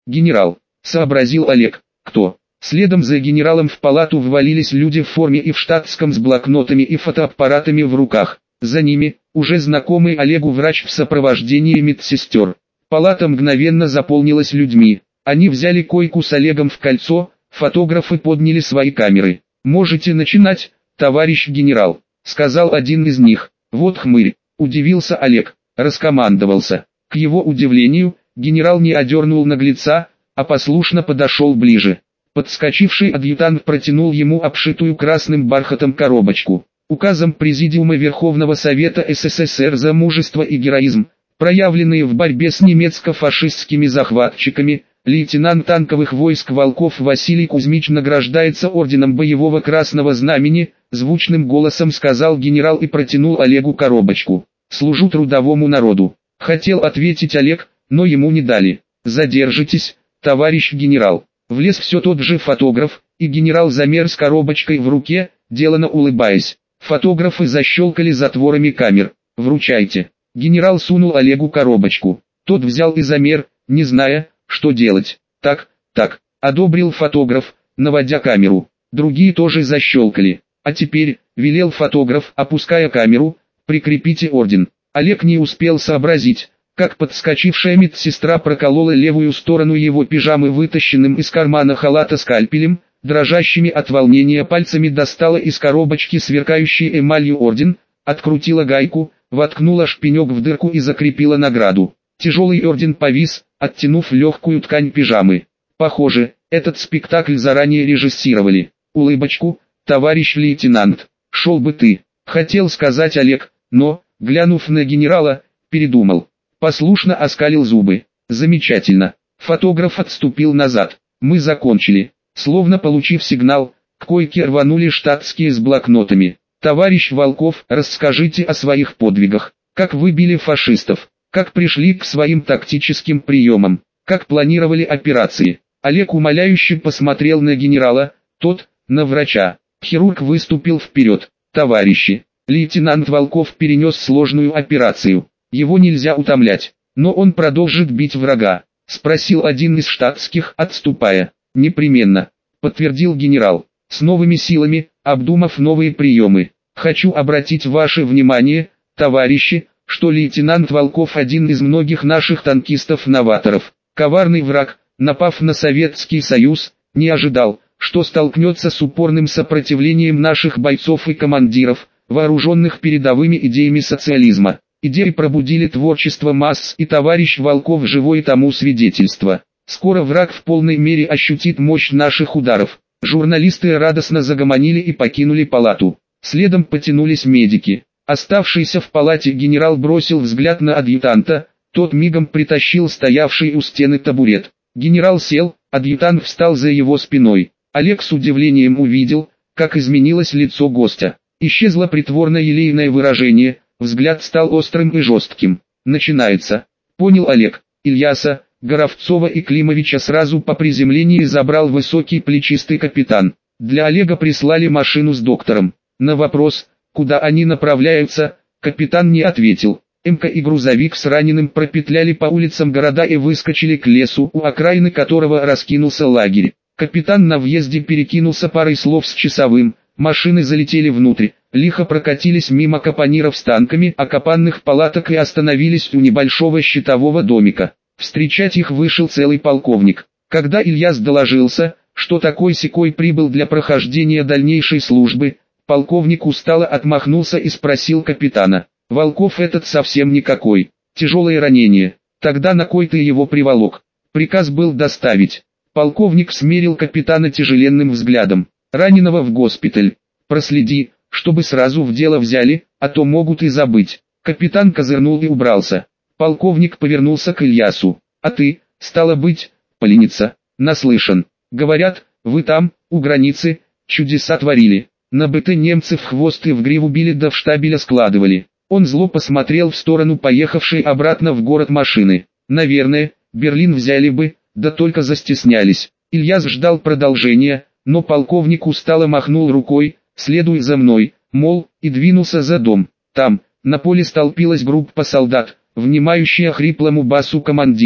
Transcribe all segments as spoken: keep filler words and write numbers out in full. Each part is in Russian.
Генерал, сообразил Олег, кто? Следом за генералом в палату ввалились люди в форме и в штатском с блокнотами и фотоаппаратами в руках. За ними, уже знакомый Олегу врач в сопровождении медсестер. Палата мгновенно заполнилась людьми. Они взяли койку с Олегом в кольцо, фотографы подняли свои камеры. «Можете начинать, товарищ генерал», — сказал один из них. «Вот хмырь», — удивился Олег, раскомандовался. К его удивлению, генерал не одернул наглеца, а послушно подошел ближе. Подскочивший адъютант протянул ему обшитую красным бархатом коробочку. Указом Президиума Верховного Совета СССР за мужество и героизм, проявленные в борьбе с немецко-фашистскими захватчиками, лейтенант танковых войск Волков Василий Кузьмич награждается орденом Боевого Красного Знамени, звучным голосом сказал генерал и протянул Олегу коробочку. «Служу трудовому народу», — хотел ответить Олег, но ему не дали. «Задержитесь, товарищ генерал». Влез все тот же фотограф, и генерал замер с коробочкой в руке, делано улыбаясь. Фотографы защелкали затворами камер. «Вручайте». Генерал сунул Олегу коробочку. Тот взял и замер, не зная, что делать. «Так, так», — одобрил фотограф, наводя камеру. Другие тоже защелкали. «А теперь», — велел фотограф, опуская камеру, — «прикрепите орден». Олег не успел сообразить, как подскочившая медсестра проколола левую сторону его пижамы вытащенным из кармана халата скальпелем, дрожащими от волнения пальцами достала из коробочки сверкающий эмалью орден, открутила гайку, воткнула шпинек в дырку и закрепила награду. Тяжелый орден повис, оттянув легкую ткань пижамы. Похоже, этот спектакль заранее режиссировали. «Улыбочку, товарищ лейтенант, шел бы ты», — хотел сказать Олег, но, глянув на генерала, передумал. Послушно оскалил зубы. «Замечательно». Фотограф отступил назад. «Мы закончили». Словно получив сигнал, к койке рванули штатские с блокнотами. «Товарищ Волков, расскажите о своих подвигах. Как вы били фашистов? Как пришли к своим тактическим приемам? Как планировали операции?» Олег умоляюще посмотрел на генерала, тот, на врача. Хирург выступил вперед. «Товарищи, лейтенант Волков перенес сложную операцию. Его нельзя утомлять, но он продолжит бить врага», — спросил один из штатских, отступая. «Непременно», — подтвердил генерал, с новыми силами, обдумав новые приемы. «Хочу обратить ваше внимание, товарищи, что лейтенант Волков один из многих наших танкистов-новаторов. Коварный враг, напав на Советский Союз, не ожидал, что столкнется с упорным сопротивлением наших бойцов и командиров, вооруженных передовыми идеями социализма. Идеи пробудили творчество масс, и товарищ Волков живое тому свидетельство. Скоро враг в полной мере ощутит мощь наших ударов». Журналисты радостно загомонили и покинули палату. Следом потянулись медики. Оставшийся в палате генерал бросил взгляд на адъютанта, тот мигом притащил стоявший у стены табурет. Генерал сел, адъютант встал за его спиной. Олег с удивлением увидел, как изменилось лицо гостя. Исчезло притворно-елейное выражение, взгляд стал острым и жестким. «Начинается», — понял Олег. Ильяса, Горовцова и Климовича сразу по приземлении забрал высокий плечистый капитан. Для Олега прислали машину с доктором. На вопрос, куда они направляются, капитан не ответил. МК и грузовик с раненым пропетляли по улицам города и выскочили к лесу, у окраины которого раскинулся лагерь. Капитан на въезде перекинулся парой слов с часовым, машины залетели внутрь, лихо прокатились мимо капониров с танками, окопанных палаток и остановились у небольшого щитового домика. Встречать их вышел целый полковник. Когда Ильяс доложился, что такой-сякой прибыл для прохождения дальнейшей службы, полковник устало отмахнулся и спросил капитана: «Волков этот совсем никакой, тяжелое ранение, тогда на кой ты его приволок?» Приказ был доставить. Полковник смерил капитана тяжеленным взглядом. «Раненого в госпиталь. Проследи, чтобы сразу в дело взяли, а то могут и забыть». Капитан козырнул и убрался. Полковник повернулся к Ильясу. «А ты, стало быть, полениться, наслышан. Говорят, вы там, у границы, чудеса творили. На БТ немцы в хвост и в гриву били да в штабеля складывали». Он зло посмотрел в сторону поехавшей обратно в город машины. «Наверное, Берлин взяли бы, да только застеснялись». Ильяс ждал продолжения, но полковник устало махнул рукой: «Следуй за мной», мол, и двинулся за дом. Там, на поле столпилась группа солдат, внимающая хриплому басу командира.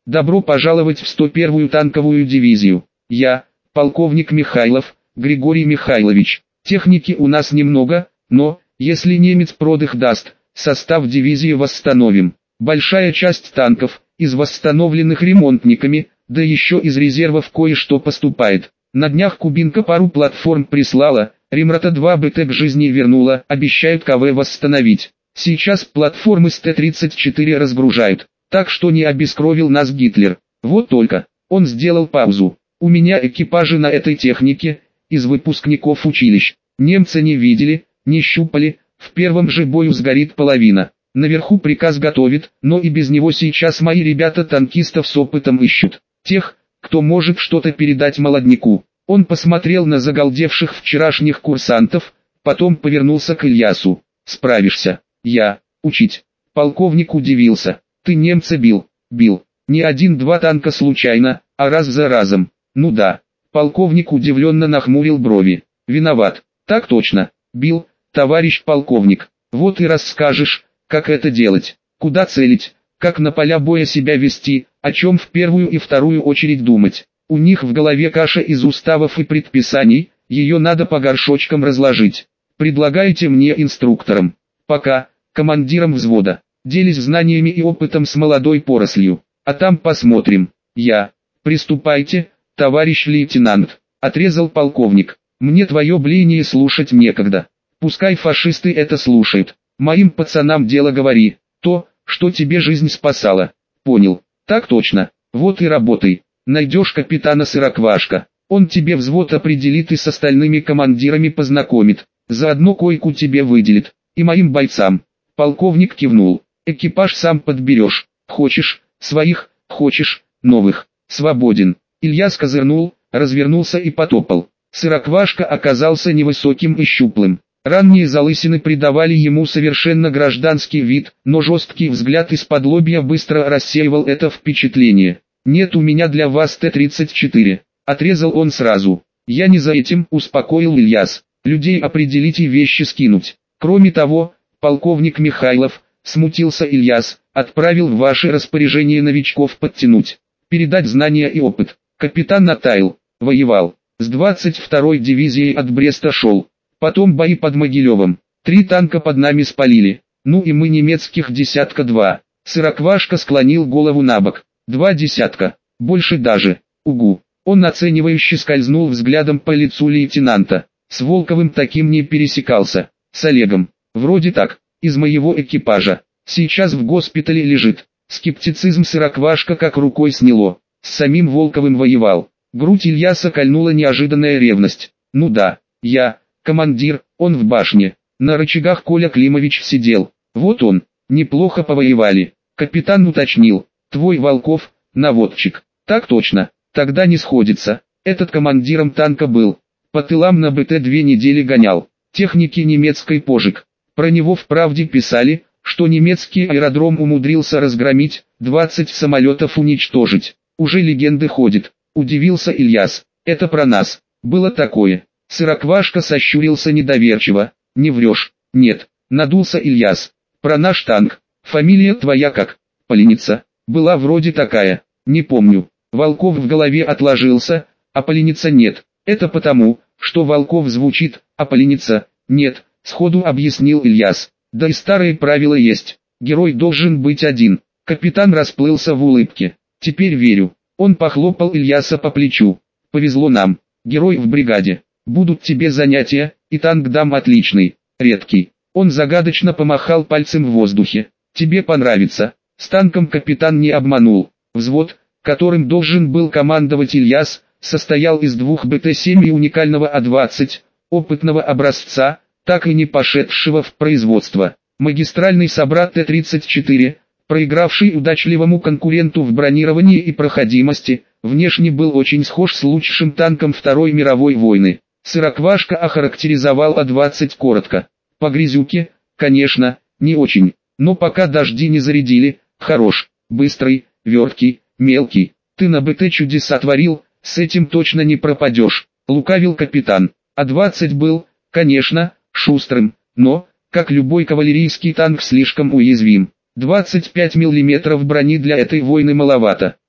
Добро пожаловать в сто первую танковую дивизию. Я, полковник Михайлов, Григорий Михайлович. Техники у нас немного, но, если немец продых даст, состав дивизии восстановим. Большая часть танков, из восстановленных ремонтниками, да еще из резервов кое-что поступает. На днях Кубинка пару платформ прислала, Ремрата два БТ к жизни вернула, обещают КВ восстановить. Сейчас платформы с Т тридцать четыре разгружают, так что не обескровил нас Гитлер. Вот только, он сделал паузу. У меня экипажи на этой технике, из выпускников училищ. Немцы не видели, не щупали, в первом же бою сгорит половина. Наверху приказ готовит, но и без него сейчас мои ребята танкистов с опытом ищут. Тех, кто может что-то передать молодняку. Он посмотрел на загалдевших вчерашних курсантов, потом повернулся к Ильясу. «Справишься?» «Я. Учить». Полковник удивился. «Ты немца бил?» «Бил. Не один-два танка случайно, а раз за разом». «Ну да». Полковник удивленно нахмурил брови. «Виноват». «Так точно. Бил, товарищ полковник. Вот и расскажешь, как это делать, куда целить, как на поля боя себя вести, о чем в первую и вторую очередь думать. У них в голове каша из уставов и предписаний, ее надо по горшочкам разложить. Предлагайте мне инструктором. Пока, командиром взвода. Делись знаниями и опытом с молодой порослью. А там посмотрим. Я. Приступайте, товарищ лейтенант. Отрезал полковник. Мне твое блеяние слушать некогда. Пускай фашисты это слушают. Моим пацанам дело говори. То, что тебе жизнь спасала. Понял. Так точно. Вот и работай. Найдешь капитана Сыроквашка. Он тебе взвод определит и с остальными командирами познакомит. Заодно койку тебе выделит. И моим бойцам. Полковник кивнул. Экипаж сам подберешь. Хочешь, своих, хочешь, новых. Свободен. Ильяс козырнул, развернулся и потопал. Сыроквашка оказался невысоким и щуплым. Ранние залысины придавали ему совершенно гражданский вид, но жесткий взгляд из-под лобья быстро рассеивал это впечатление. «Нет у меня для вас Т тридцать четыре», — отрезал он сразу. «Я не за этим», — успокоил Ильяс. «Людей определить и вещи скинуть. Кроме того, полковник Михайлов, смутился Ильяс, отправил в ваше распоряжение новичков подтянуть, передать знания и опыт. Капитан Натайл, воевал, с двадцать второй дивизией от Бреста шел. Потом бои под Могилевым. Три танка под нами спалили. Ну и мы немецких десятка два». Сыроквашка склонил голову набок. «Два десятка. Больше даже. Угу». Он оценивающе скользнул взглядом по лицу лейтенанта. С Волковым таким не пересекался. С Олегом. Вроде так. Из моего экипажа. Сейчас в госпитале лежит. Скептицизм Сыроквашка как рукой сняло. С самим Волковым воевал. Грудь Ильяса кольнула неожиданная ревность. Ну да, я, командир, он в башне. На рычагах Коля Климович сидел. Вот он. Неплохо повоевали. Капитан уточнил. Твой Волков, наводчик. Так точно. Тогда не сходится. Этот командиром танка был. По тылам на БТ две недели гонял. Техники немецкой пожиг. Про него в правде писали, что немецкий аэродром умудрился разгромить, двадцать самолетов уничтожить. Уже легенды ходят. Удивился Ильяс. Это про нас. Было такое. Сыроквашка сощурился недоверчиво. Не врешь. Нет. Надулся Ильяс. Про наш танк. Фамилия твоя как? Поленица. Была вроде такая. Не помню. Волков в голове отложился, а Поленица нет. Это потому, что Волков звучит, а Поленица нет, сходу объяснил Ильяс. Да и старые правила есть. Герой должен быть один. Капитан расплылся в улыбке. Теперь верю. Он похлопал Ильяса по плечу. Повезло нам. Герой в бригаде. Будут тебе занятия, и танк дам отличный, редкий. Он загадочно помахал пальцем в воздухе. Тебе понравится. С танком капитан не обманул. Взвод, которым должен был командовать Ильяс, состоял из двух БТ семь и уникального А двадцать, опытного образца, так и не пошедшего в производство. Магистральный собрат Т тридцать четыре, проигравший удачливому конкуренту в бронировании и проходимости, внешне был очень схож с лучшим танком Второй мировой войны. Сыроквашка охарактеризовал А двадцать коротко. По грязюке, конечно, не очень, но пока дожди не зарядили, хорош, быстрый, верткий, мелкий. Ты на БТ чудеса творил, с этим точно не пропадешь, лукавил капитан. А двадцать был, конечно, шустрым, но, как любой кавалерийский танк, слишком уязвим. двадцать пять миллиметров брони для этой войны маловато.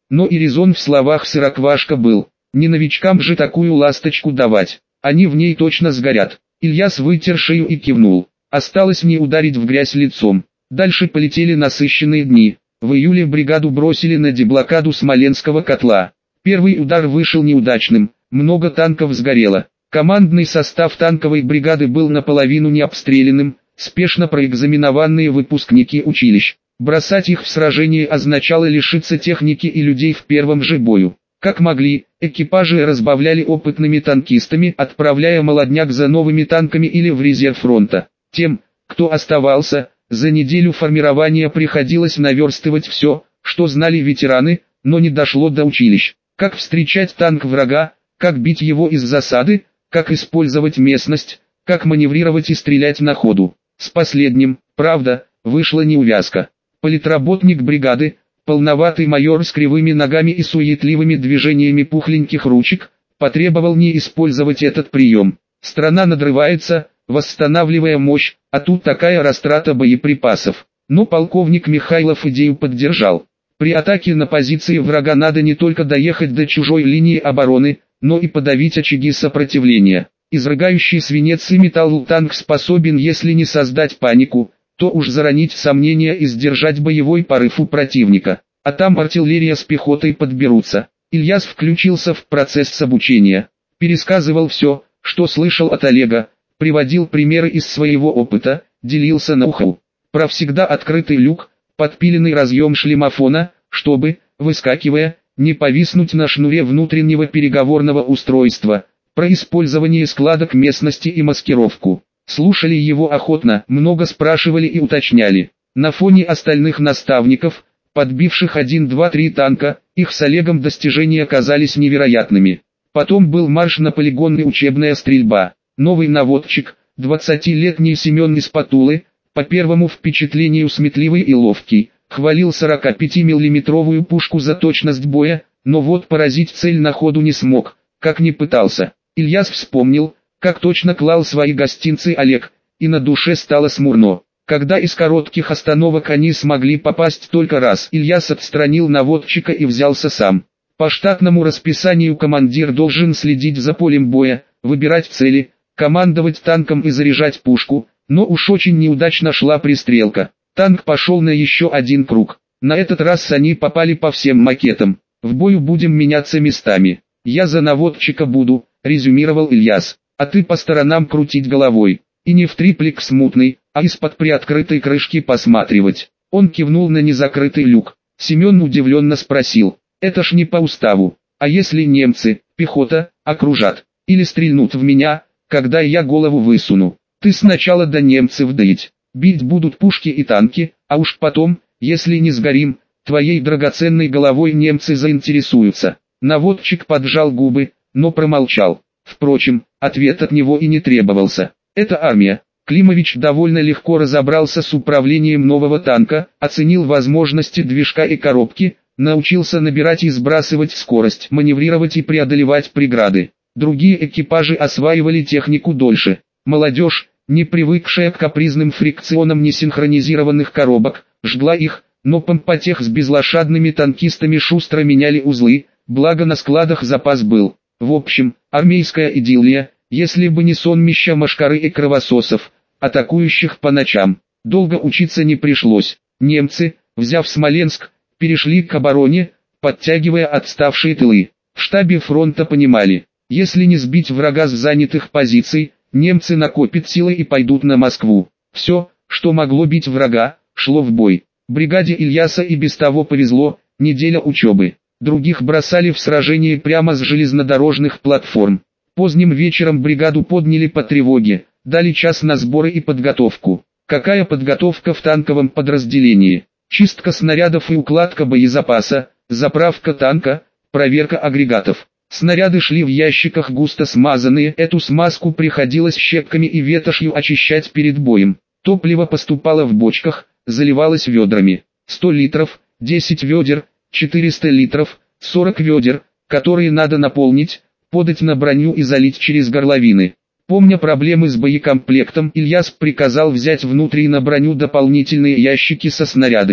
но и резон в словах Сыроквашка был. Не новичкам же такую ласточку давать, они в ней точно сгорят. Ильяс вытер шею и кивнул. Осталось не ударить в грязь лицом. Дальше полетели насыщенные дни. В июле бригаду бросили на деблокаду Смоленского котла. Первый удар вышел неудачным, много танков сгорело. Командный состав танковой бригады был наполовину необстрелянным, спешно проэкзаменованные выпускники училищ. Бросать их в сражении означало лишиться техники и людей в первом же бою. Как могли, экипажи разбавляли опытными танкистами, отправляя молодняк за новыми танками или в резерв фронта. Тем, кто оставался, за неделю формирования приходилось наверстывать все, что знали ветераны, но не дошло до училищ. Как встречать танк врага, как бить его из засады, как использовать местность, как маневрировать и стрелять на ходу. С последним, правда, вышла неувязка. Политработник бригады, полноватый майор с кривыми ногами и суетливыми движениями пухленьких ручек, потребовал не использовать этот прием. Страна надрывается, восстанавливая мощь, а тут такая растрата боеприпасов. Но полковник Михайлов идею поддержал. При атаке на позиции врага надо не только доехать до чужой линии обороны, но и подавить очаги сопротивления. Изрыгающий свинец и металл танк способен, если не создать панику, то уж заронить сомнения и сдержать боевой порыв у противника. А там артиллерия с пехотой подберутся. Ильяс включился в процесс обучения. Пересказывал все, что слышал от Олега, приводил примеры из своего опыта, делился ноу-хау. Про всегда открытый люк, подпиленный разъем шлемофона, чтобы, выскакивая, не повиснуть на шнуре внутреннего переговорного устройства, про использование складок местности и маскировку. Слушали его охотно, много спрашивали и уточняли. На фоне остальных наставников, подбивших один два три танка, их с Олегом достижения казались невероятными. Потом был марш на полигон и учебная стрельба. Новый наводчик, двадцатилетний Семен из Патулы, по первому впечатлению сметливый и ловкий, хвалил сорокапятимиллиметровую пушку за точность боя, но вот поразить цель на ходу не смог, как ни пытался. Ильяс вспомнил, как точно клал свои гостинцы Олег, и на душе стало смурно. Когда из коротких остановок они смогли попасть только раз, Ильяс отстранил наводчика и взялся сам. По штатному расписанию командир должен следить за полем боя, выбирать цели, командовать танком и заряжать пушку, но уж очень неудачно шла пристрелка. Танк пошел на еще один круг. На этот раз они попали по всем макетам. В бою будем меняться местами. Я за наводчика буду, резюмировал Ильяс. А ты по сторонам крутить головой, и не в триплик смутный, а из-под приоткрытой крышки посматривать. Он кивнул на незакрытый люк. Семен удивленно спросил, это ж не по уставу, а если немцы, пехота, окружат, или стрельнут в меня, когда я голову высуну? Ты сначала до немцев доить, бить будут пушки и танки, а уж потом, если не сгорим, твоей драгоценной головой немцы заинтересуются. Наводчик поджал губы, но промолчал. Впрочем, ответ от него и не требовался. Это армия. Климович довольно легко разобрался с управлением нового танка, оценил возможности движка и коробки, научился набирать и сбрасывать скорость, маневрировать и преодолевать преграды. Другие экипажи осваивали технику дольше. Молодежь, не привыкшая к капризным фрикционам несинхронизированных коробок, жгла их, но помпотех с безлошадными танкистами шустро меняли узлы, благо на складах запас был. В общем, армейская идиллия, если бы не сонмища мошкары и кровососов, атакующих по ночам. Долго учиться не пришлось. Немцы, взяв Смоленск, перешли к обороне, подтягивая отставшие тылы. В штабе фронта понимали, если не сбить врага с занятых позиций, немцы накопят силы и пойдут на Москву. Все, что могло бить врага, шло в бой. Бригаде Ильяса и без того повезло, неделя учебы. Других бросали в сражении прямо с железнодорожных платформ. Поздним вечером бригаду подняли по тревоге, дали час на сборы и подготовку. Какая подготовка в танковом подразделении? Чистка снарядов и укладка боезапаса, заправка танка, проверка агрегатов. Снаряды шли в ящиках густо смазанные, эту смазку приходилось щепками и ветошью очищать перед боем. Топливо поступало в бочках, заливалось ведрами. сто литров, десять ведер, четыреста литров, сорок ведер, которые надо наполнить, подать на броню и залить через горловины. Помня проблемы с боекомплектом, Ильяс приказал взять внутри на броню дополнительные ящики со снарядами.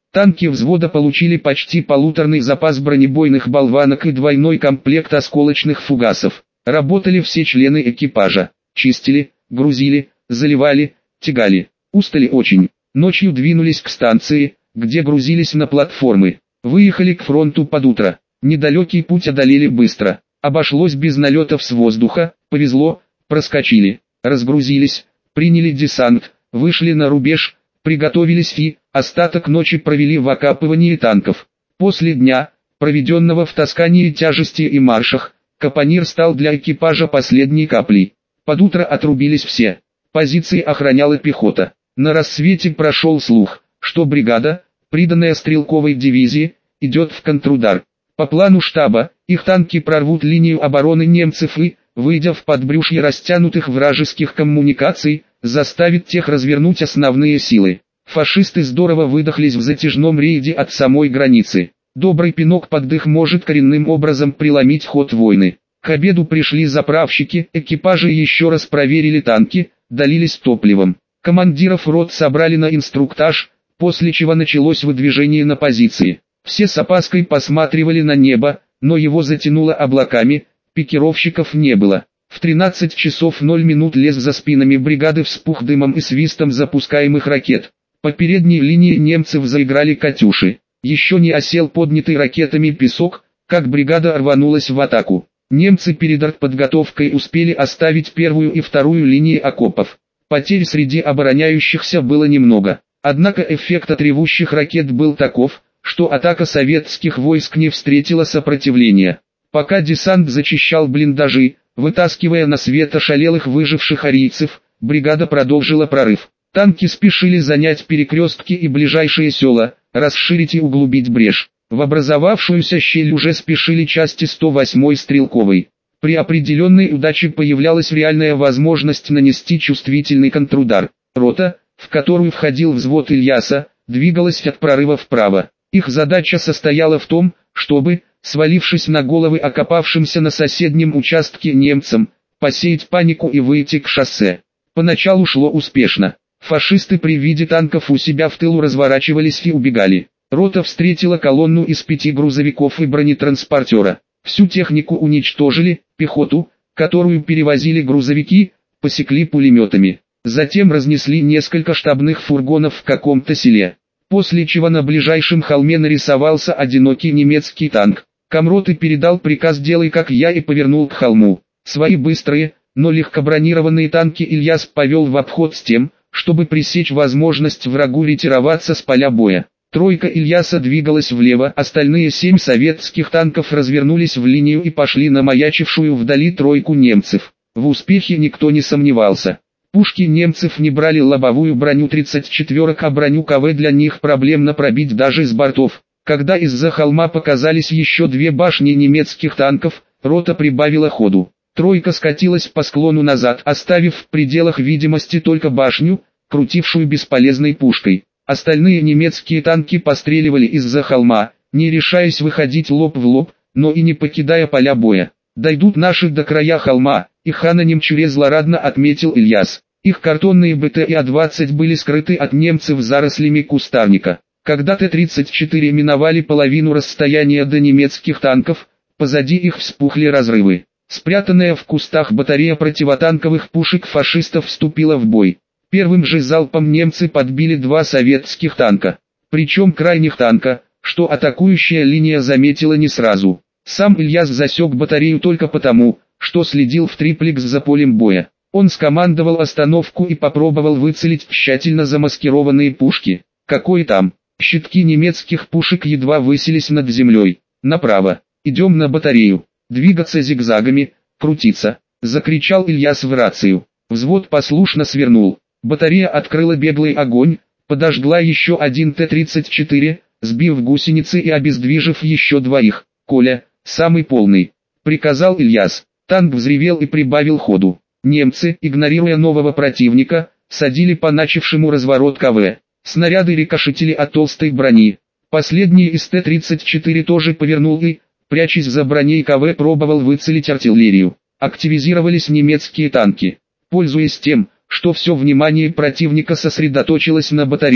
Танки взвода получили почти полуторный запас бронебойных болванок и двойной комплект осколочных фугасов. Работали все члены экипажа. Чистили, грузили, заливали, тягали. Устали очень. Ночью двинулись к станции, где грузились на платформы. Выехали к фронту под утро. Недалекий путь одолели быстро. Обошлось без налетов с воздуха, повезло, проскочили. Разгрузились, приняли десант, вышли на рубеж, приготовились и остаток ночи провели в окапывании танков. После дня, проведенного в таскании тяжести и маршах, капонир стал для экипажа последней каплей. Под утро отрубились все. Позиции охраняла пехота. На рассвете прошел слух, что бригада, приданная стрелковой дивизии, идет в контрудар. По плану штаба, их танки прорвут линию обороны немцев и, выйдя в подбрюшье растянутых вражеских коммуникаций, заставит тех развернуть основные силы. Фашисты здорово выдохлись в затяжном рейде от самой границы. Добрый пинок под дых может коренным образом преломить ход войны. К обеду пришли заправщики, экипажи еще раз проверили танки, долились топливом. Командиров рот собрали на инструктаж, после чего началось выдвижение на позиции. Все с опаской посматривали на небо, но его затянуло облаками, пикировщиков не было. В тринадцать часов ноль минут лес за спинами бригады вспух дымом и свистом запускаемых ракет. По передней линии немцев заиграли «Катюши». Еще не осел поднятый ракетами песок, как бригада рванулась в атаку. Немцы перед артподготовкой успели оставить первую и вторую линии окопов. Потерь среди обороняющихся было немного. Однако эффект от ревущих ракет был таков, что атака советских войск не встретила сопротивления. Пока десант зачищал блиндажи, вытаскивая на свет ошалелых выживших арийцев, бригада продолжила прорыв. Танки спешили занять перекрестки и ближайшие села, расширить и углубить брешь. В образовавшуюся щель уже спешили части сто восьмой стрелковой. При определенной удаче появлялась реальная возможность нанести чувствительный контрудар. Рота, в которую входил взвод Ильяса, двигалась от прорыва вправо. Их задача состояла в том, чтобы, свалившись на головы окопавшимся на соседнем участке немцам, посеять панику и выйти к шоссе. Поначалу шло успешно. Фашисты при виде танков у себя в тылу разворачивались и убегали. Рота встретила колонну из пяти грузовиков и бронетранспортера. Всю технику уничтожили, пехоту, которую перевозили грузовики, посекли пулеметами. Затем разнесли несколько штабных фургонов в каком-то селе. После чего на ближайшем холме нарисовался одинокий немецкий танк. Комроты передал приказ «делай как я» и повернул к холму. Свои быстрые, но легкобронированные танки Ильяс повел в обход с тем, чтобы пресечь возможность врагу ретироваться с поля боя. Тройка Ильяса двигалась влево, остальные семь советских танков развернулись в линию и пошли на маячившую вдали тройку немцев. В успехе никто не сомневался. Пушки немцев не брали лобовую броню тридцать четверок, а броню КВ для них проблемно пробить даже с бортов. Когда из-за холма показались еще две башни немецких танков, рота прибавила ходу. Тройка скатилась по склону назад, оставив в пределах видимости только башню, крутившую бесполезной пушкой. Остальные немецкие танки постреливали из-за холма, не решаясь выходить лоб в лоб, но и не покидая поля боя. «Дойдут наши до края холма», и хан о немчуре злорадно отметил Ильяс. Их картонные БТ и А двадцать были скрыты от немцев зарослями кустарника. Когда Т тридцать четыре миновали половину расстояния до немецких танков, позади их вспухли разрывы. Спрятанная в кустах батарея противотанковых пушек фашистов вступила в бой. Первым же залпом немцы подбили два советских танка. Причем крайних танка, что атакующая линия заметила не сразу. Сам Ильяс засек батарею только потому, что следил в триплекс за полем боя. Он скомандовал остановку и попробовал выцелить тщательно замаскированные пушки. Какой там? Щитки немецких пушек едва высились над землей. «Направо. Идем на батарею. Двигаться зигзагами, крутиться», — закричал Ильяс в рацию. Взвод послушно свернул. Батарея открыла беглый огонь, подожгла еще один Т тридцать четыре, сбив гусеницы и обездвижив еще двоих. «Коля, самый полный», — приказал Ильяс. Танк взревел и прибавил ходу. Немцы, игнорируя нового противника, садили по начавшему разворот КВ. Снаряды рикошетили от толстой брони. Последний из Т тридцать четыре тоже повернул и, прячась за броней КВ, пробовал выцелить артиллерию. Активизировались немецкие танки. Пользуясь тем, что все внимание противника сосредоточилось на батарее,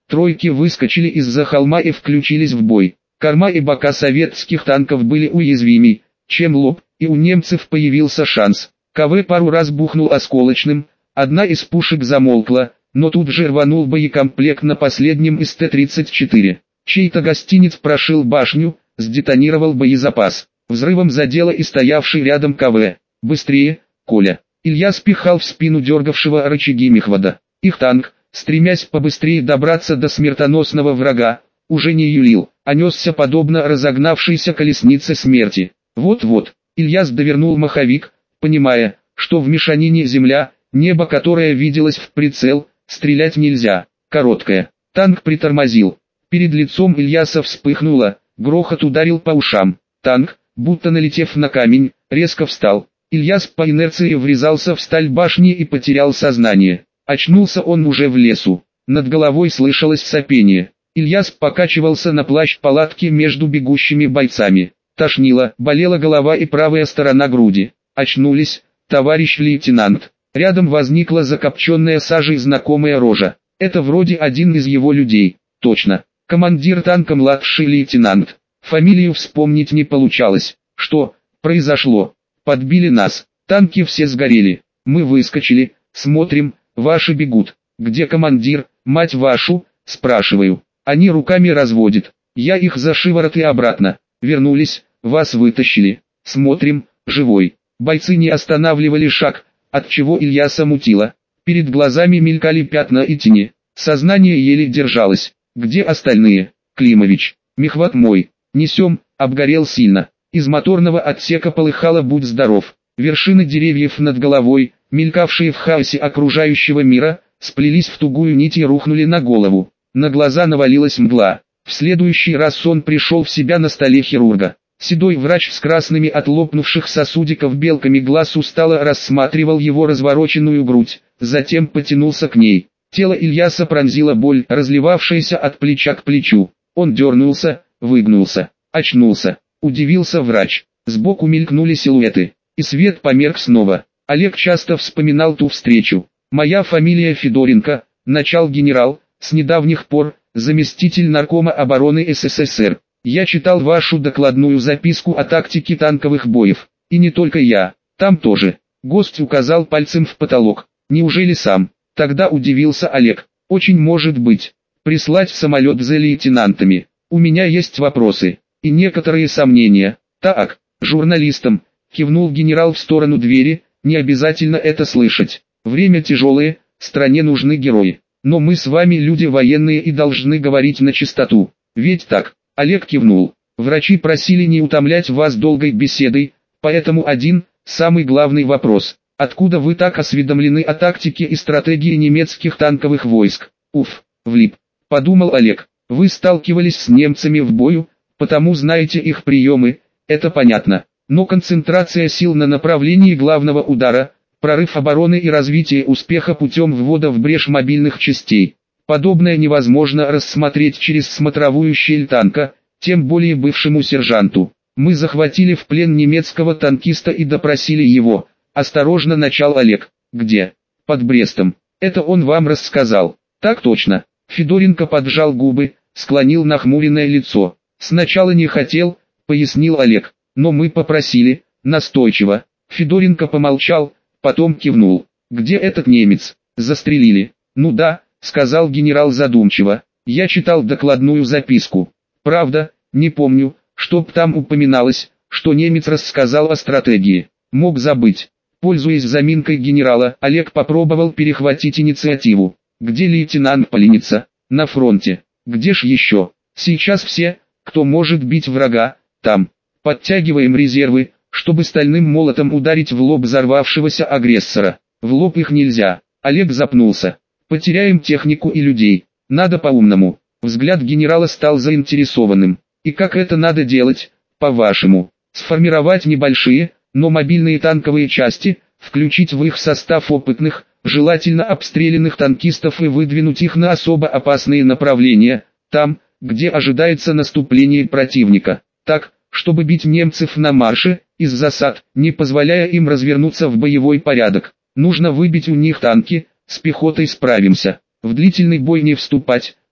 тройки выскочили из-за холма и включились в бой. Корма и бока советских танков были уязвимей, чем лоб, и у немцев появился шанс. КВ пару раз бухнул осколочным, одна из пушек замолкла, но тут же рванул боекомплект на последнем из Т тридцать четыре. Чей-то гостиниц прошил башню, сдетонировал боезапас. Взрывом задело и стоявший рядом КВ. «Быстрее, Коля!» Илья спихал в спину дергавшего рычаги мехвода. Их танк, стремясь побыстрее добраться до смертоносного врага, уже не юлил, а несся подобно разогнавшейся колеснице смерти. Вот-вот, Ильяс довернул маховик, понимая, что в мешанине земля, небо, которое виделось в прицел, стрелять нельзя. Короткое. Танк притормозил. Перед лицом Ильяса вспыхнуло, грохот ударил по ушам. Танк, будто налетев на камень, резко встал. Ильяс по инерции врезался в сталь башни и потерял сознание. Очнулся он уже в лесу. Над головой слышалось сопение. Ильяс покачивался на плащ-палатке между бегущими бойцами. Тошнило, болела голова и правая сторона груди. Очнулись, товарищ лейтенант. Рядом возникла закопченная сажей знакомая рожа. Это вроде один из его людей. Точно. Командир танка младший лейтенант. Фамилию вспомнить не получалось. Что произошло? Подбили нас. Танки все сгорели. Мы выскочили, смотрим, ваши бегут. Где командир, мать вашу, спрашиваю. Они руками разводят. Я их за шиворот и обратно. Вернулись, вас вытащили. Смотрим, живой. Бойцы не останавливали шаг, отчего Ильяса мутило. Перед глазами мелькали пятна и тени. Сознание еле держалось. Где остальные? Климович. Мехват мой. Несем, обгорел сильно. Из моторного отсека полыхало «Будь здоров». Вершины деревьев над головой, мелькавшие в хаосе окружающего мира, сплелись в тугую нить и рухнули на голову. На глаза навалилась мгла. В следующий раз он пришел в себя на столе хирурга. Седой врач с красными от лопнувших сосудиков белками глаз устало рассматривал его развороченную грудь, затем потянулся к ней. Тело Ильяса пронзила боль, разливавшаяся от плеча к плечу. Он дернулся, выгнулся, очнулся. Удивился врач. Сбоку мелькнули силуэты, и свет померк снова. Олег часто вспоминал ту встречу. «Моя фамилия Федоренко, начал-генерал, с недавних пор, заместитель наркома обороны СССР. Я читал вашу докладную записку о тактике танковых боев. И не только я, там тоже». Гость указал пальцем в потолок. «Неужели сам?» Тогда удивился Олег. «Очень может быть. Прислать самолет за лейтенантами. У меня есть вопросы и некоторые сомнения». «Так, журналистам», кивнул генерал в сторону двери, «не обязательно это слышать. Время тяжелое, стране нужны герои. Но мы с вами люди военные и должны говорить на чистоту. Ведь так?» Олег кивнул. «Врачи просили не утомлять вас долгой беседой, поэтому один, самый главный вопрос. Откуда вы так осведомлены о тактике и стратегии немецких танковых войск?» «Уф, влип», подумал Олег. «Вы сталкивались с немцами в бою, потому знаете их приемы, это понятно. Но концентрация сил на направлении главного удара, прорыв обороны и развитие успеха путем ввода в брешь мобильных частей. Подобное невозможно рассмотреть через смотровую щель танка, тем более бывшему сержанту. Мы захватили в плен немецкого танкиста и допросили его». Осторожно начал Олег. «Где?» «Под Брестом. Это он вам рассказал?» «Так точно». Федоренко поджал губы, склонил нахмуренное лицо. «Сначала не хотел», пояснил Олег, «но мы попросили, настойчиво». Федоренко помолчал, потом кивнул. «Где этот немец? Застрелили?» «Ну да», сказал генерал задумчиво. «Я читал докладную записку. Правда, не помню, чтоб там упоминалось, что немец рассказал о стратегии. Мог забыть». Пользуясь заминкой генерала, Олег попробовал перехватить инициативу. «Где лейтенант Поленница?» «На фронте». «Где ж еще?» «Сейчас все, кто может бить врага, там. Подтягиваем резервы, чтобы стальным молотом ударить в лоб взорвавшегося агрессора». «В лоб их нельзя». Олег запнулся. «Потеряем технику и людей. Надо по-умному». Взгляд генерала стал заинтересованным. «И как это надо делать, по-вашему?» «Сформировать небольшие, но мобильные танковые части, включить в их состав опытных, желательно обстрелянных танкистов и выдвинуть их на особо опасные направления, там, где ожидается наступление противника, так, чтобы бить немцев на марше, из засад, не позволяя им развернуться в боевой порядок. Нужно выбить у них танки, с пехотой справимся, в длительный бой не вступать,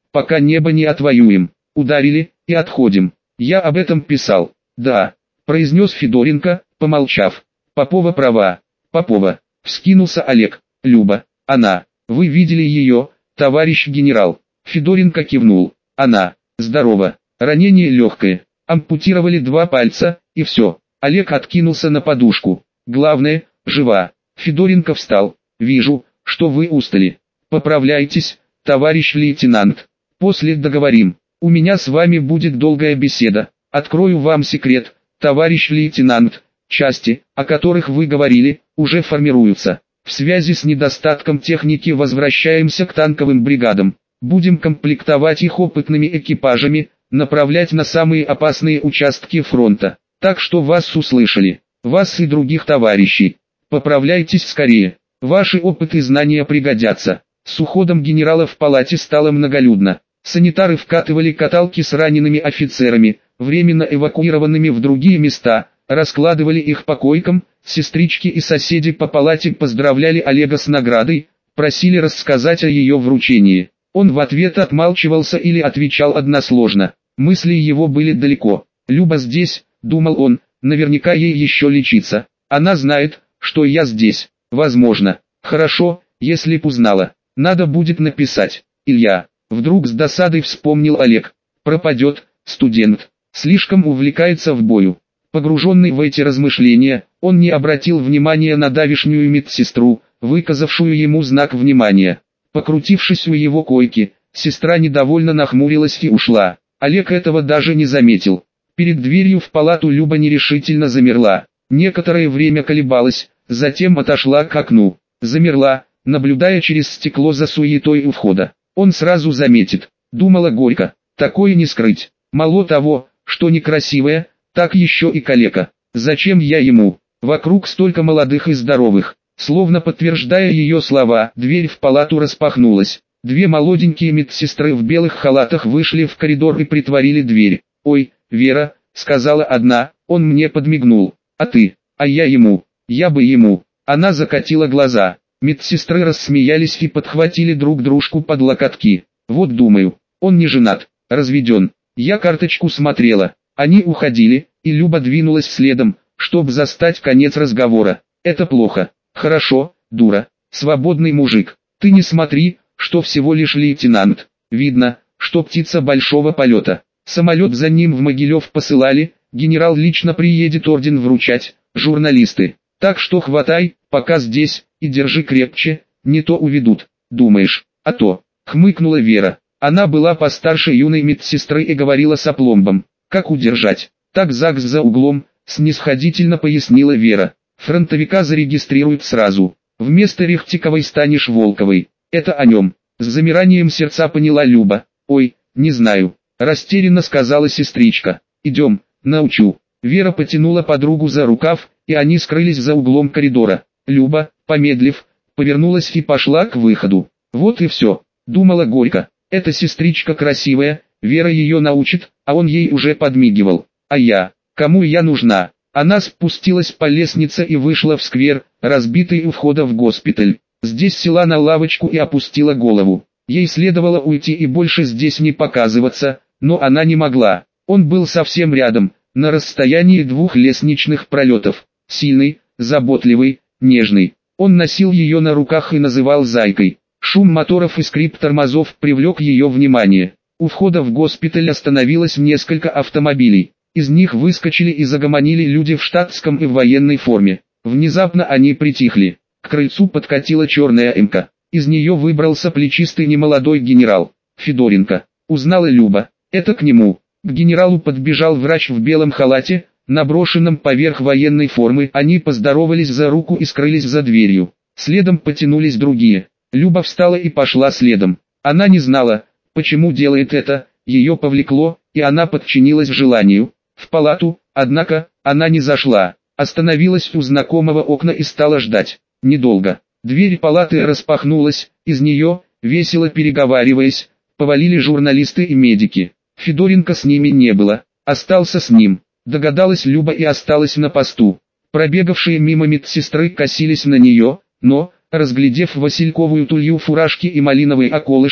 пока небо не отвоюем. Ударили, и отходим. Я об этом писал. Да, произнес Федоренко, помолчав. Попова права. Попова. Вскинулся Олег. Люба. Она. Вы видели ее, товарищ генерал? Федоренко кивнул. Она. Здорово. Ранение легкое. Ампутировали два пальца, и все. Олег откинулся на подушку. Главное, жива. Федоренко встал. Вижу, что вы устали. Поправляйтесь, товарищ лейтенант. После договорим. У меня с вами будет долгая беседа. Открою вам секрет, товарищ лейтенант. Части, о которых вы говорили, уже формируются. В связи с недостатком техники возвращаемся к танковым бригадам. Будем комплектовать их опытными экипажами, направлять на самые опасные участки фронта. Так что вас услышали. Вас и других товарищей. Поправляйтесь скорее. Ваши опыт и знания пригодятся. С уходом генерала в палате стало многолюдно. Санитары вкатывали каталки с ранеными офицерами, временно эвакуированными в другие места, раскладывали их по койкам, сестрички и соседи по палате поздравляли Олега с наградой, просили рассказать о ее вручении. Он в ответ отмалчивался или отвечал односложно. Мысли его были далеко. «Люба здесь», — думал он, — «наверняка ей еще лечиться. Она знает, что я здесь. Возможно. Хорошо, если б узнала. Надо будет написать. Илья». Вдруг с досадой вспомнил Олег. Пропадет, студент. Слишком увлекается в бою. Погруженный в эти размышления, он не обратил внимания на давишнюю медсестру, выказавшую ему знак внимания. Покрутившись у его койки, сестра недовольно нахмурилась и ушла. Олег этого даже не заметил. Перед дверью в палату Люба нерешительно замерла. Некоторое время колебалась, затем отошла к окну. Замерла, наблюдая через стекло за суетой у входа. Он сразу заметит, думала горько, такое не скрыть. Мало того, что некрасивая, так еще и калека. Зачем я ему? Вокруг столько молодых и здоровых. Словно подтверждая ее слова, дверь в палату распахнулась. Две молоденькие медсестры в белых халатах вышли в коридор и притворили дверь. «Ой, Вера», — сказала одна, — «он мне подмигнул. А ты?» «А я ему. Я бы ему». Она закатила глаза. Медсестры рассмеялись и подхватили друг дружку под локотки. «Вот думаю, он не женат, разведен». Я карточку смотрела. Они уходили, и Люба двинулась следом, чтобы застать конец разговора. «Это плохо». «Хорошо, дура. Свободный мужик. Ты не смотри, что всего лишь лейтенант. Видно, что птица большого полета. Самолет за ним в Могилев посылали, генерал лично приедет орден вручать, журналисты. Так что хватай, пока здесь, и держи крепче, не то уведут». «Думаешь, а то», — хмыкнула Вера. Она была постарше юной медсестры и говорила с опломбом. «Как удержать?» «Так ЗАГС за углом», — снисходительно пояснила Вера. «Фронтовика зарегистрируют сразу. Вместо Рехтиковой станешь Волковой. Это о нем». С замиранием сердца поняла Люба. «Ой, не знаю», — растерянно сказала сестричка. «Идем, научу». Вера потянула подругу за рукав, и они скрылись за углом коридора. Люба, помедлив, повернулась и пошла к выходу. «Вот и все», — думала горько. «Эта сестричка красивая, Вера ее научит, а он ей уже подмигивал. А я? Кому я нужна?» Она спустилась по лестнице и вышла в сквер, разбитый у входа в госпиталь. Здесь села на лавочку и опустила голову. Ей следовало уйти и больше здесь не показываться, но она не могла. Он был совсем рядом, на расстоянии двух лестничных пролетов. Сильный, заботливый, нежный. Он носил ее на руках и называл зайкой. Шум моторов и скрип тормозов привлек ее внимание. У входа в госпиталь остановилось несколько автомобилей. Из них выскочили и загомонили люди в штатском и в военной форме. Внезапно они притихли. К крыльцу подкатила черная эмка. Из нее выбрался плечистый немолодой генерал. Федоренко. Узнала Люба. Это к нему. К генералу подбежал врач в белом халате, наброшенном поверх военной формы. Они поздоровались за руку и скрылись за дверью. Следом потянулись другие. Люба встала и пошла следом. Она не знала, почему делает это, ее повлекло, и она подчинилась желанию. В палату, однако, она не зашла, остановилась у знакомого окна и стала ждать. Недолго. Дверь палаты распахнулась, из нее, весело переговариваясь, повалили журналисты и медики. Федоренко с ними не было, остался с ним. Догадалась Люба и осталась на посту. Пробегавшие мимо медсестры косились на нее, но, разглядев васильковую тулью фуражки и малиновый околыш,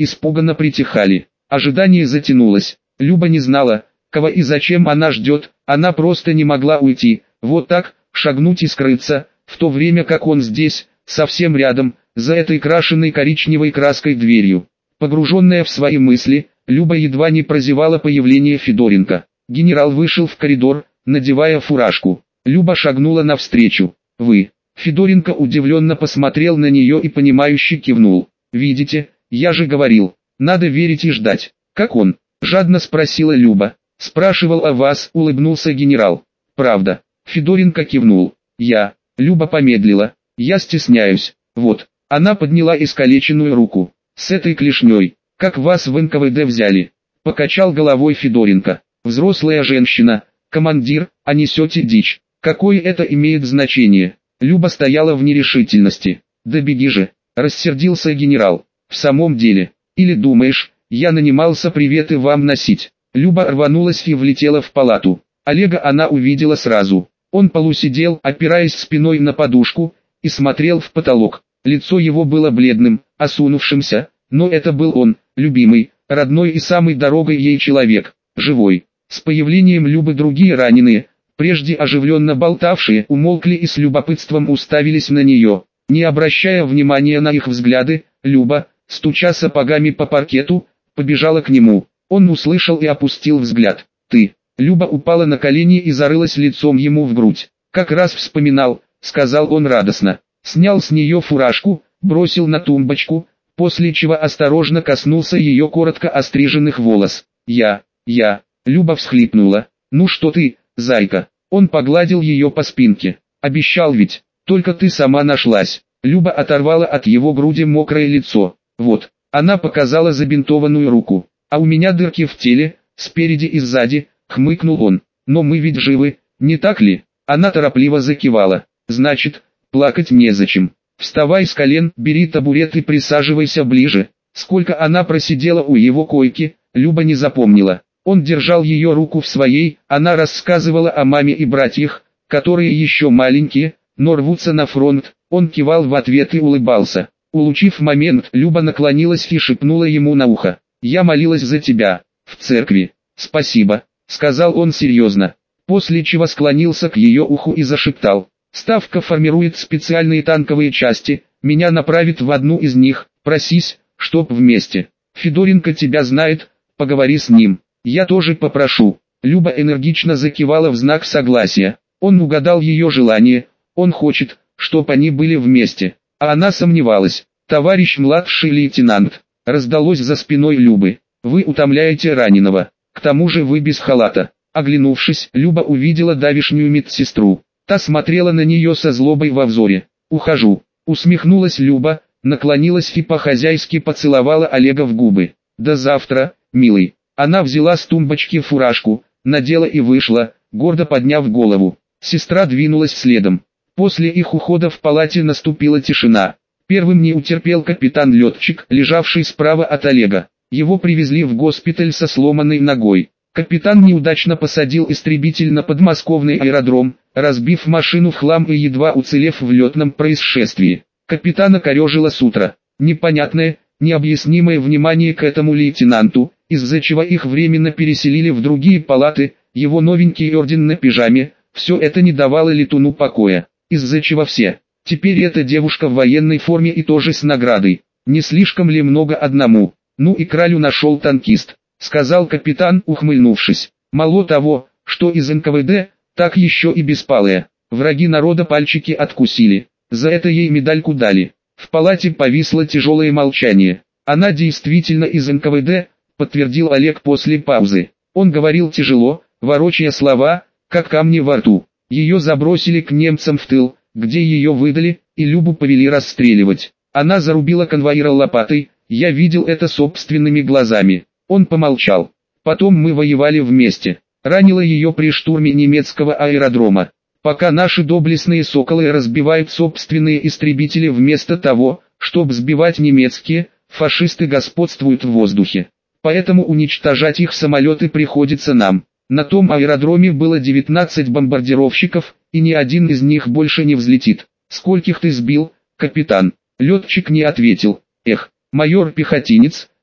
испуганно притихали. Ожидание затянулось. Люба не знала, кого и зачем она ждет, она просто не могла уйти, вот так, шагнуть и скрыться, в то время как он здесь, совсем рядом, за этой крашенной коричневой краской дверью. Погруженная в свои мысли, Люба едва не прозевала появление Федоренко. Генерал вышел в коридор, надевая фуражку. Люба шагнула навстречу. «Вы?» Федоренко удивленно посмотрел на нее и понимающе кивнул. «Видите, я же говорил, надо верить и ждать». «Как он?» – жадно спросила Люба. «Спрашивал о вас», – улыбнулся генерал. «Правда?» Федоренко кивнул. «Я». Люба помедлила. «Я стесняюсь. Вот». Она подняла искалеченную руку. «С этой клешней. Как вас в эн ка вэ дэ взяли?» Покачал головой Федоренко. «Взрослая женщина, командир, а несете дичь. Какое это имеет значение?» Люба стояла в нерешительности. «Да беги же», – рассердился генерал. «В самом деле. Или думаешь, я нанимался приветы вам носить?» Люба рванулась и влетела в палату. Олега она увидела сразу. Он полусидел, опираясь спиной на подушку, и смотрел в потолок. Лицо его было бледным, осунувшимся, но это был он, любимый, родной и самый дорогой ей человек, живой. С появлением Любы другие раненые, прежде оживленно болтавшие, умолкли и с любопытством уставились на нее. Не обращая внимания на их взгляды, Люба, стуча сапогами по паркету, побежала к нему. Он услышал и опустил взгляд. «Ты». Люба упала на колени и зарылась лицом ему в грудь. «Как раз вспоминал», — сказал он радостно. Снял с нее фуражку, бросил на тумбочку, после чего осторожно коснулся ее коротко остриженных волос. «Я, я». Люба всхлипнула. «Ну что ты, зайка?» Он погладил ее по спинке. «Обещал ведь, только ты сама нашлась». Люба оторвала от его груди мокрое лицо. «Вот». Она показала забинтованную руку. «А у меня дырки в теле, спереди и сзади», — хмыкнул он. «Но мы ведь живы, не так ли?» Она торопливо закивала. «Значит, плакать незачем. Вставай с колен, бери табурет и присаживайся ближе». Сколько она просидела у его койки, Люба не запомнила. Он держал ее руку в своей, она рассказывала о маме и братьях, которые еще маленькие, но рвутся на фронт. Он кивал в ответ и улыбался. Улучив момент, Люба наклонилась и шепнула ему на ухо. «Я молилась за тебя, в церкви». «Спасибо», — сказал он серьезно. После чего склонился к ее уху и зашептал. «Ставка формирует специальные танковые части, меня направит в одну из них, просись, чтоб вместе. Федоренко тебя знает, поговори с ним». «Я тоже попрошу». Люба энергично закивала в знак согласия. Он угадал ее желание, он хочет, чтоб они были вместе. А она сомневалась. «Товарищ младший лейтенант», раздалось за спиной Любы. «Вы утомляете раненого. К тому же вы без халата». Оглянувшись, Люба увидела давишнюю медсестру. Та смотрела на нее со злобой во взоре. «Ухожу», усмехнулась Люба, наклонилась и по-хозяйски поцеловала Олега в губы. «До завтра, милый». Она взяла с тумбочки фуражку, надела и вышла, гордо подняв голову. Сестра двинулась следом. После их ухода в палате наступила тишина. Первым не утерпел капитан-летчик, лежавший справа от Олега. Его привезли в госпиталь со сломанной ногой. Капитан неудачно посадил истребитель на подмосковный аэродром, разбив машину в хлам и едва уцелев в летном происшествии. Капитана корежило с утра. Непонятное, необъяснимое внимание к этому лейтенанту, из-за чего их временно переселили в другие палаты, его новенький орден на пижаме, все это не давало летуну покоя, из-за чего все. Теперь эта девушка в военной форме и тоже с наградой. Не слишком ли много одному? Ну и кралю нашел танкист, сказал капитан, ухмыльнувшись. Мало того, что из эн ка вэ дэ, так еще и беспалая. Враги народа пальчики откусили, за это ей медальку дали. В палате повисло тяжелое молчание. Она действительно из эн ка вэ дэ, подтвердил Олег после паузы. Он говорил тяжело, ворочая слова, как камни во рту. Ее забросили к немцам в тыл, где ее выдали, и Любу повели расстреливать. Она зарубила конвоира лопатой, я видел это собственными глазами. Он помолчал. Потом мы воевали вместе. Ранило ее при штурме немецкого аэродрома. Пока наши доблестные соколы разбивают собственные истребители вместо того, чтобы сбивать немецкие, фашисты господствуют в воздухе. Поэтому уничтожать их самолеты приходится нам. На том аэродроме было девятнадцать бомбардировщиков, и ни один из них больше не взлетит. «Скольких ты сбил, капитан?» Летчик не ответил. «Эх, майор-пехотинец,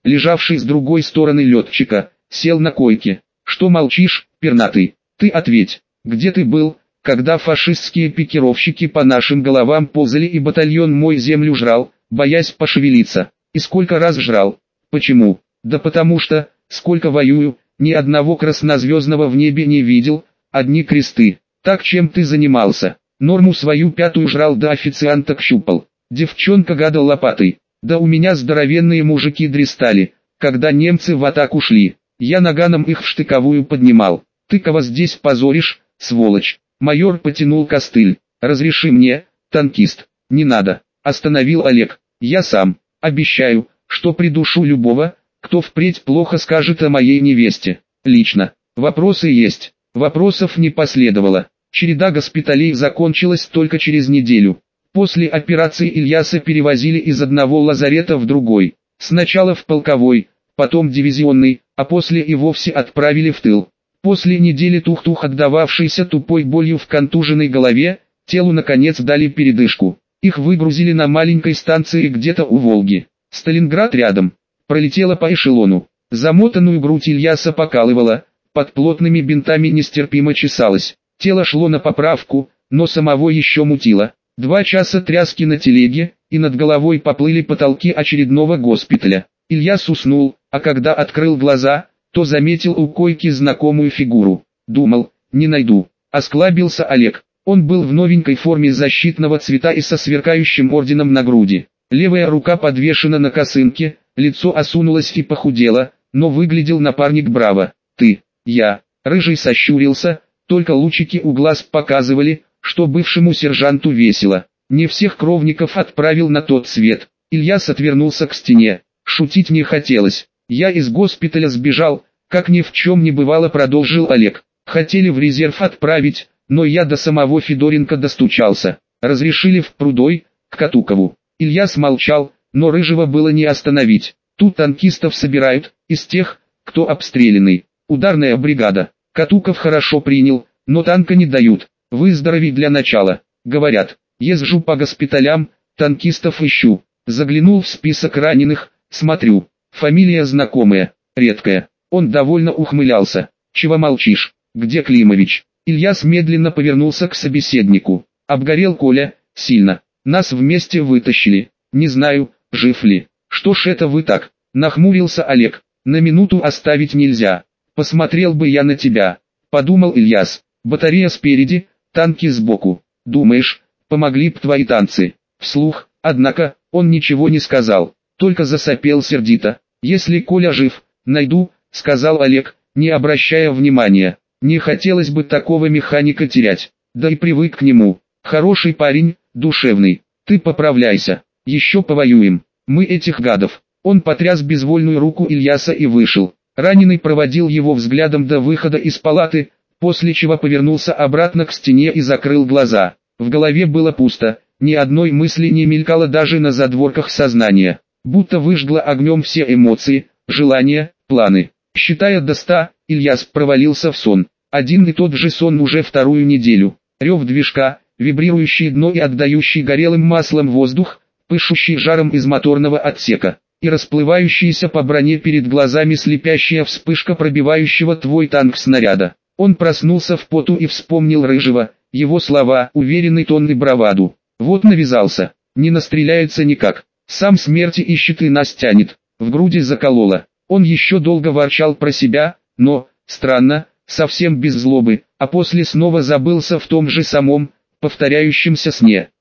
лежавший с другой стороны летчика, сел на койке. «Что молчишь, пернатый? Ты ответь, где ты был, когда фашистские пикировщики по нашим головам ползали и батальон мой землю жрал, боясь пошевелиться? И сколько раз жрал? Почему? Да потому что, сколько воюю, ни одного краснозвездного в небе не видел, одни кресты. Так чем ты занимался? Норму свою пятую жрал да официанток щупал. Девчонка гадал лопатой. Да у меня здоровенные мужики дристали, когда немцы в атаку шли. Я наганом их в штыковую поднимал. Ты кого здесь позоришь, сволочь?» Майор потянул костыль. «Разреши мне, танкист». «Не надо», остановил Олег. «Я сам. Обещаю, что придушу любого, кто впредь плохо скажет о моей невесте. Лично. Вопросы есть?» Вопросов не последовало. Череда госпиталей закончилась только через неделю. После операции Ильяса перевозили из одного лазарета в другой. Сначала в полковой, потом дивизионный, а после и вовсе отправили в тыл. После недели тух-тух отдававшейся тупой болью в контуженной голове, телу наконец дали передышку. Их выгрузили на маленькой станции где-то у Волги. Сталинград рядом. Пролетела по эшелону. Замотанную грудь Ильяса покалывала, под плотными бинтами нестерпимо чесалось. Тело шло на поправку, но самого еще мутило. Два часа тряски на телеге, и над головой поплыли потолки очередного госпиталя. Ильяс уснул, а когда открыл глаза, то заметил у койки знакомую фигуру. Думал, не найду. Осклабился Олег. Он был в новенькой форме защитного цвета и со сверкающим орденом на груди. Левая рука подвешена на косынке, лицо осунулось и похудело, но выглядел напарник браво. «Ты, я». Рыжий сощурился, только лучики у глаз показывали, что бывшему сержанту весело. Не всех кровников отправил на тот свет. Ильяс отвернулся к стене. Шутить не хотелось. «Я из госпиталя сбежал», как ни в чем не бывало, продолжил Олег. «Хотели в резерв отправить, но я до самого Федоренко достучался. Разрешили в Прудой, к Катукову». Ильяс молчал, но Рыжего было не остановить. «Тут танкистов собирают, из тех, кто обстрелянный. Ударная бригада. Катуков хорошо принял, но танка не дают. Выздорови для начала. Говорят, езжу по госпиталям, танкистов ищу. Заглянул в список раненых, смотрю. Фамилия знакомая, редкая». Он довольно ухмылялся. «Чего молчишь? Где Климович?» Ильяс медленно повернулся к собеседнику. «Обгорел Коля, сильно. Нас вместе вытащили. Не знаю, жив ли». «Что ж это вы так?» Нахмурился Олег. «На минуту оставить нельзя. Посмотрел бы я на тебя», подумал Ильяс. «Батарея спереди, танки сбоку. Думаешь, помогли б твои танцы?» Вслух, однако, он ничего не сказал, только засопел сердито. «Если Коля жив, найду», сказал Олег, не обращая внимания. «Не хотелось бы такого механика терять, да и привык к нему. Хороший парень, душевный. Ты поправляйся, еще повоюем. Мы этих гадов». Он потряс безвольную руку Ильяса и вышел. Раненый проводил его взглядом до выхода из палаты, после чего повернулся обратно к стене и закрыл глаза. В голове было пусто, ни одной мысли не мелькало даже на задворках сознания. Будто выжгло огнем все эмоции, желания, планы. Считая до ста, Ильяс провалился в сон. Один и тот же сон уже вторую неделю. Рев движка, вибрирующий дно и отдающий горелым маслом воздух, пышущий жаром из моторного отсека, и расплывающаяся по броне перед глазами слепящая вспышка пробивающего твой танк снаряда. Он проснулся в поту и вспомнил Рыжего, его слова, уверенный тон и браваду. Вот навязался, не настреляется никак, сам смерти ищет и нас тянет. В груди закололо. Он еще долго ворчал про себя, но, странно, совсем без злобы, а после снова забылся в том же самом, повторяющемся сне.